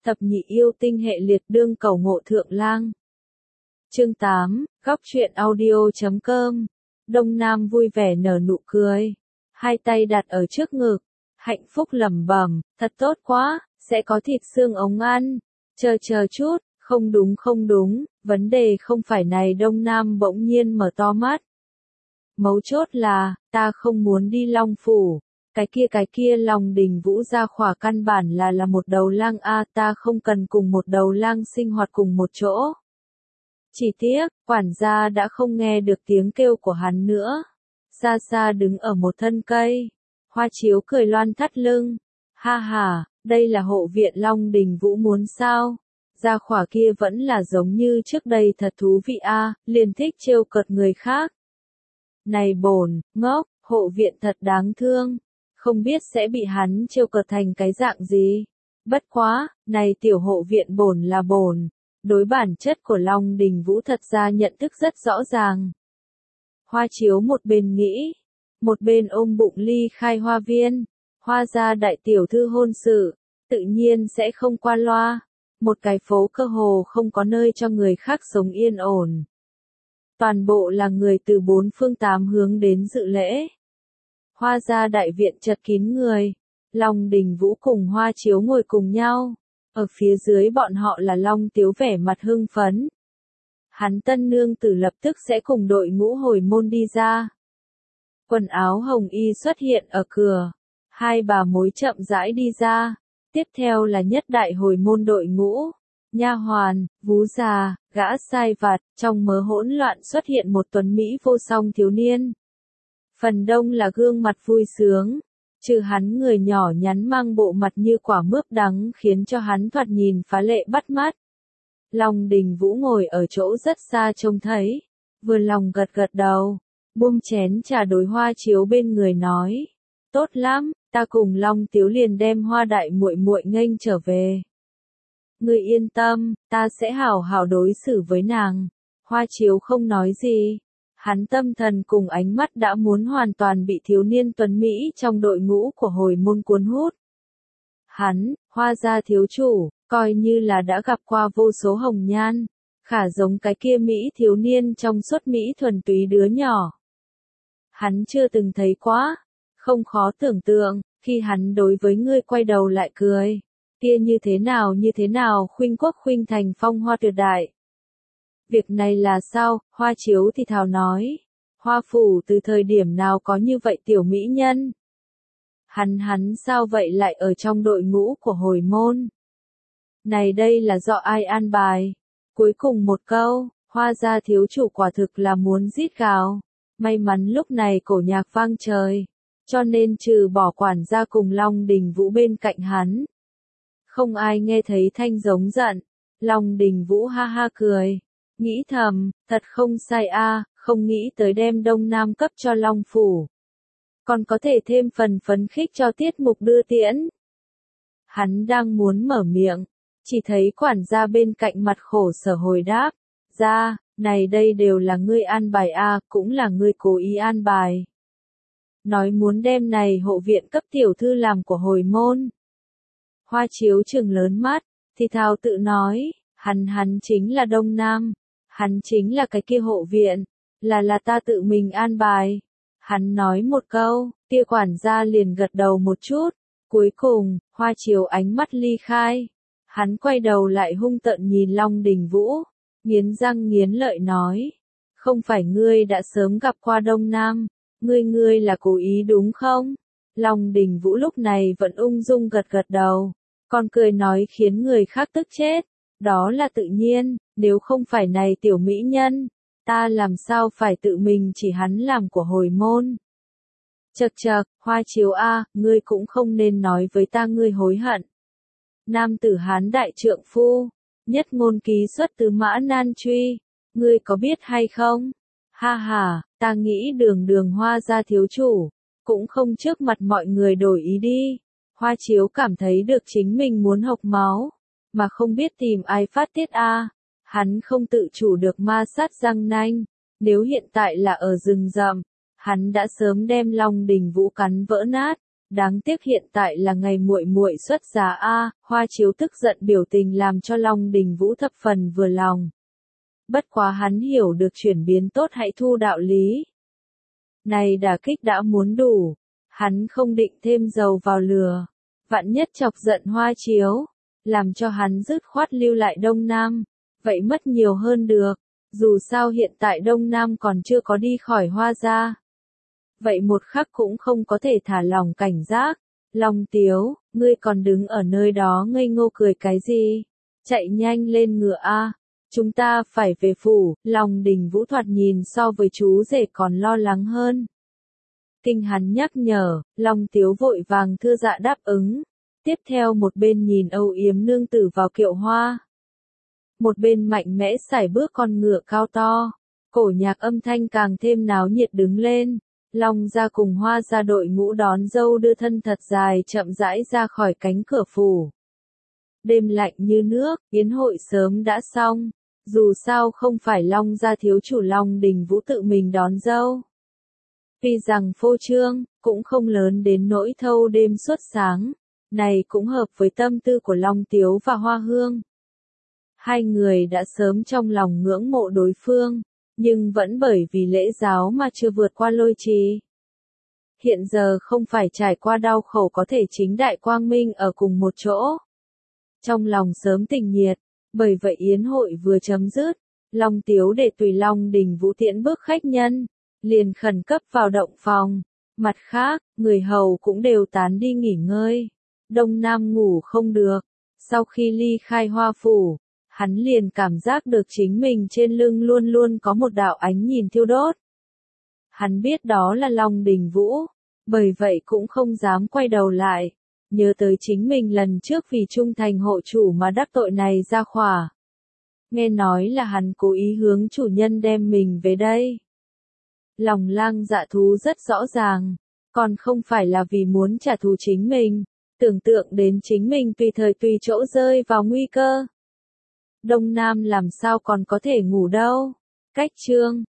Thập nhị yêu tinh hệ liệt đương cầu ngộ thượng lang. Chương 8, góc truyện audio.com. Đông Nam vui vẻ nở nụ cười, hai tay đặt ở trước ngực, hạnh phúc lẩm bẩm, thật tốt quá, sẽ có thịt xương ống ăn. Chờ chút, không đúng, vấn đề không phải này. Đông Nam bỗng nhiên mở to mắt. Mấu chốt là, ta không muốn đi Long Phủ. Cái kia Long Đình Vũ gia khỏa căn bản là một đầu lang a, ta không cần cùng một đầu lang sinh hoạt cùng một chỗ. Chỉ tiếc, quản gia đã không nghe được tiếng kêu của hắn nữa. Xa xa đứng ở một thân cây, Hoa Chiếu cười loan thắt lưng. Ha ha, đây là hộ viện Long Đình Vũ muốn sao? Gia khỏa kia vẫn là giống như trước đây thật thú vị a, liền thích trêu cợt người khác. Này bổn, ngốc, hộ viện thật đáng thương. Không biết sẽ bị hắn trêu cợt thành cái dạng gì. Bất quá, này tiểu hộ viện bổn là bổn. Đối bản chất của Long Đình Vũ thật ra nhận thức rất rõ ràng. Hoa Chiếu một bên nghĩ, một bên ôm bụng ly khai hoa viên. Hoa gia đại tiểu thư hôn sự, tự nhiên sẽ không qua loa. Một cái phố cơ hồ không có nơi cho người khác sống yên ổn. Toàn bộ là người từ bốn phương tám hướng đến dự lễ. Hoa gia đại viện chật kín người. Long Đình Vũ cùng Hoa Chiếu ngồi cùng nhau. Ở phía dưới bọn họ là Long Tiếu vẻ mặt hưng phấn. Hắn tân nương tử lập tức sẽ cùng đội ngũ hồi môn đi ra. Quần áo hồng y xuất hiện ở cửa. Hai bà mối chậm rãi đi ra. Tiếp theo là nhất đại hồi môn đội ngũ. Nha hoàn, vú già, gã sai vặt, trong mớ hỗn loạn xuất hiện một tuấn mỹ vô song thiếu niên. Phần đông là gương mặt vui sướng. Trừ hắn người nhỏ nhắn mang bộ mặt như quả mướp đắng khiến cho hắn thoạt nhìn phá lệ bắt mắt. Long Đình Vũ ngồi ở chỗ rất xa trông thấy, vừa lòng gật đầu, buông chén trà đối Hoa Chiếu bên người nói, tốt lắm, ta cùng Long Tiếu liền đem Hoa đại muội muội nghênh trở về. Ngươi yên tâm, ta sẽ hảo hảo đối xử với nàng. Hoa Chiếu không nói gì. Hắn tâm thần cùng ánh mắt đã muốn hoàn toàn bị thiếu niên tuấn Mỹ trong đội ngũ của hồi môn cuốn hút. Hắn, Hoa gia thiếu chủ, coi như là đã gặp qua vô số hồng nhan, khả giống cái kia Mỹ thiếu niên trong suốt Mỹ thuần túy đứa nhỏ. Hắn chưa từng thấy quá, không khó tưởng tượng, khi hắn đối với ngươi quay đầu lại cười, kia như thế nào khuynh quốc khuynh thành phong hoa tuyệt đại. Việc này là sao? Hoa Chiếu thì thào nói. Hoa phủ từ thời điểm nào có như vậy tiểu mỹ nhân? Hắn sao vậy lại ở trong đội ngũ của hồi môn? Này đây là do ai an bài? Cuối cùng một câu, Hoa gia thiếu chủ quả thực là muốn rít gào. May mắn lúc này cổ nhạc vang trời, cho nên trừ bỏ quản gia cùng Long Đình Vũ bên cạnh hắn, không ai nghe thấy thanh giống giận. Long Đình Vũ ha ha cười. Nghĩ thầm, thật không sai a, không nghĩ tới đem Đông Nam cấp cho Long Phủ. Còn có thể thêm phần phấn khích cho tiết mục đưa tiễn. Hắn đang muốn mở miệng, chỉ thấy quản gia bên cạnh mặt khổ sở hồi đáp, ra, này đây đều là ngươi an bài a, cũng là ngươi cố ý an bài. Nói muốn đem này hộ viện cấp tiểu thư làm của hồi môn. Hoa Chiếu trừng lớn mắt, thì thào tự nói, hắn chính là Đông Nam. Hắn chính là cái kia hộ viện, là ta tự mình an bài. Hắn nói một câu, kia quản gia liền gật đầu một chút. Cuối cùng, Hoa Chiếu ánh mắt ly khai. Hắn quay đầu lại hung tợn nhìn Long Đình Vũ, nghiến răng nghiến lợi nói. Không phải ngươi đã sớm gặp qua Đông Nam, ngươi là cố ý đúng không? Long Đình Vũ lúc này vẫn ung dung gật đầu, còn cười nói khiến người khác tức chết. Đó là tự nhiên, nếu không phải này tiểu mỹ nhân, ta làm sao phải tự mình chỉ hắn làm của hồi môn. Chậc, Hoa Chiếu a, ngươi cũng không nên nói với ta ngươi hối hận. Nam tử Hán đại trượng phu, nhất ngôn ký xuất từ Mã Nan Truy, ngươi có biết hay không? Ha ha, ta nghĩ đường Hoa gia thiếu chủ, cũng không trước mặt mọi người đổi ý đi. Hoa Chiếu cảm thấy được chính mình muốn hộc máu, mà không biết tìm ai phát tiết a. Hắn không tự chủ được ma sát răng nanh, nếu hiện tại là ở rừng rậm, hắn đã sớm đem Long Đình Vũ cắn vỡ nát. Đáng tiếc hiện tại là ngày muội muội xuất giá a, Hoa Chiếu tức giận biểu tình làm cho Long Đình Vũ thập phần vừa lòng. Bất quá hắn hiểu được chuyển biến tốt hãy thu đạo lý. Này đả kích đã muốn đủ, hắn không định thêm dầu vào lửa, vạn nhất chọc giận Hoa Chiếu, làm cho hắn dứt khoát lưu lại Đông Nam, vậy mất nhiều hơn được, dù sao hiện tại Đông Nam còn chưa có đi khỏi Hoa gia. Vậy một khắc cũng không có thể thả lòng cảnh giác. Long Tiếu, ngươi còn đứng ở nơi đó ngây ngô cười cái gì? Chạy nhanh lên ngựa a, chúng ta phải về phủ. Long Đình Vũ thoạt nhìn so với chú rể còn lo lắng hơn. Kinh hắn nhắc nhở, Long Tiếu vội vàng thưa dạ đáp ứng. Tiếp theo một bên nhìn âu yếm nương tử vào kiệu hoa. Một bên mạnh mẽ sải bước con ngựa cao to. Cổ nhạc âm thanh càng thêm náo nhiệt đứng lên. Long gia cùng Hoa gia đội ngũ đón dâu đưa thân thật dài chậm rãi ra khỏi cánh cửa phủ. Đêm lạnh như nước, yến hội sớm đã xong. Dù sao không phải Long gia thiếu chủ Long Đình Vũ tự mình đón dâu. Tuy rằng phô trương, cũng không lớn đến nỗi thâu đêm suốt sáng. Này cũng hợp với tâm tư của Long Tiếu và Hoa Hương. Hai người đã sớm trong lòng ngưỡng mộ đối phương. Nhưng vẫn bởi vì lễ giáo mà chưa vượt qua lôi trì. Hiện giờ không phải trải qua đau khổ có thể chính đại quang minh ở cùng một chỗ. Trong lòng sớm tình nhiệt, bởi vậy yến hội vừa chấm dứt, Long Tiếu để tùy Long Đình Vũ tiễn bước khách nhân, liền khẩn cấp vào động phòng. Mặt khác, người hầu cũng đều tán đi nghỉ ngơi. Đông Nam ngủ không được, sau khi ly khai Hoa phủ. Hắn liền cảm giác được chính mình trên lưng luôn luôn có một đạo ánh nhìn thiêu đốt. Hắn biết đó là Long Đình Vũ, bởi vậy cũng không dám quay đầu lại, nhớ tới chính mình lần trước vì trung thành hộ chủ mà đắc tội này ra khỏa. Nghe nói là hắn cố ý hướng chủ nhân đem mình về đây. Lòng lang dạ thú rất rõ ràng, còn không phải là vì muốn trả thù chính mình, tưởng tượng đến chính mình tùy thời tùy chỗ rơi vào nguy cơ. Đông Nam làm sao còn có thể ngủ đâu. Cách chương